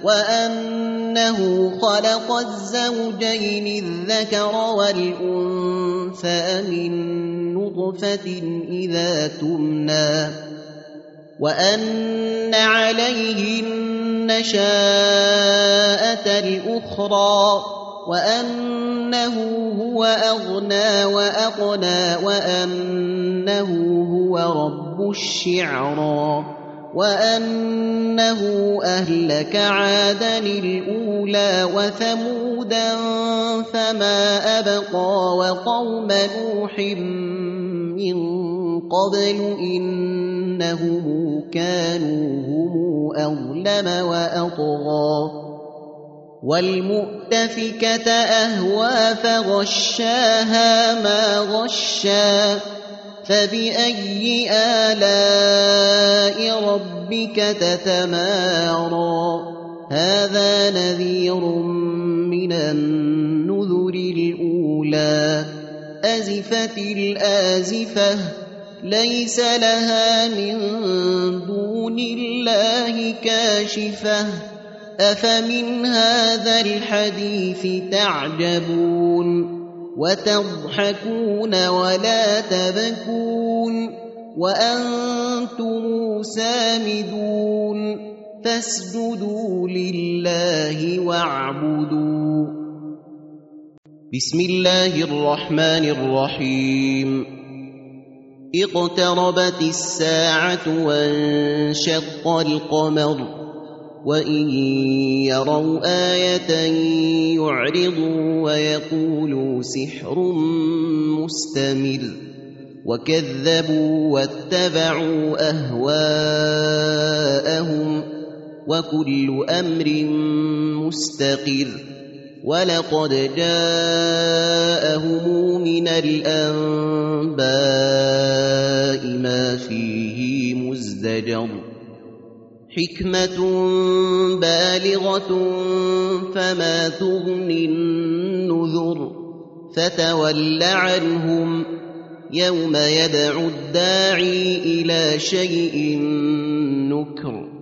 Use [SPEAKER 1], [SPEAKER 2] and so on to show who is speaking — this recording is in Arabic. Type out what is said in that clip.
[SPEAKER 1] وأنه خلق الزوجين الذكر والأنثى من نطفة إذا تمنى وأن عليه النشاءة الأخرى وأنه هو أغنى وأقنى وأنه هو رب الشعرى وأنه أهلك عادا الأولى وثمودا فما أبقى وقوم نوح من قبل إنهم كانوا هم أظلم وأطغى والمؤتفكة أهوى فغشاها ما غشا فبأي آلاء ربك تتمارى هذا نذير من النذر الأولى أزفت الآزفة ليس لها من دون الله كاشفة أفمن هذا الحديث تعجبون وتضحكون ولا تبكون وأنتم سامدون فاسجدوا لله واعبدوا بسم الله الرحمن الرحيم اقتربت الساعة وانشق القمر وإن يروا آية يعرضوا ويقولوا سحر مستمر وكذبوا واتبعوا أهواءهم وكل أمر مستقر ولقد جاءهم من الأنباء ما فيه مزدجر حكمة بالغة فما تغني النذر فتول عنهم يوم يدعو الداعي إلى شيء نكر